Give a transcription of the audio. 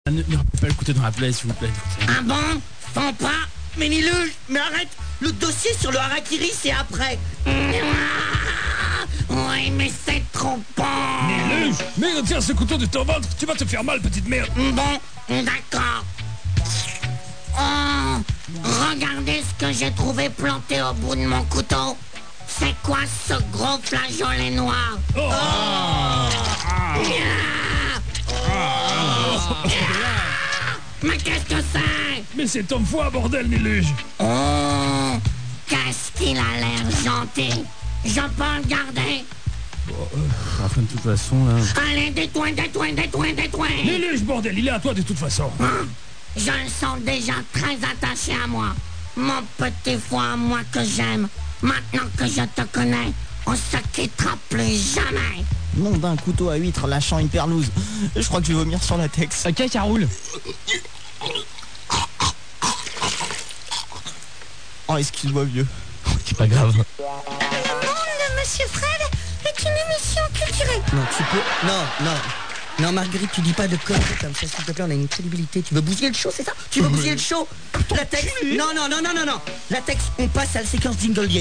Ne remettez pas le couteau dans la plaie, s'il vous plaît. Ah bon? Fends pas? Mais Niluge, mais arrête! Le dossier sur le harakiri, c'est après. Oui, mais c'est trompant. Niluge, mais tiens ce couteau de ton ventre, tu vas te faire mal, petite merde. Bon, d'accord. Oh, regardez ce que j'ai trouvé planté au bout de mon couteau. C'est quoi ce gros flageolet noir? Mais qu'est-ce que c'est? Mais c'est ton foie, bordel, Niluge. Oh, qu'est-ce qu'il a l'air gentil. Je peux le garder? Enfin, de toute façon, là... Allez, détourne. Niluge, bordel, il est à toi de toute façon. Je le sens déjà très attaché à moi. Mon petit foie à moi que j'aime. Maintenant que je te connais, on se quittera plus jamais. Nom d'un couteau à huître lâchant une perlouse. Je crois que je vais vomir sur la Tex. Ok, ça roule. Oh, excuse-moi, vieux. C'est pas grave. Le Monsieur Fred est une émission culturelle. Non, tu peux... Non, Marguerite, tu dis pas de conneries comme ça, s'il te plaît, on a une crédibilité. Tu veux bousiller le show, c'est ça? Tu veux bousiller le show? Latex? Non. Latex, on passe à la séquence jingle.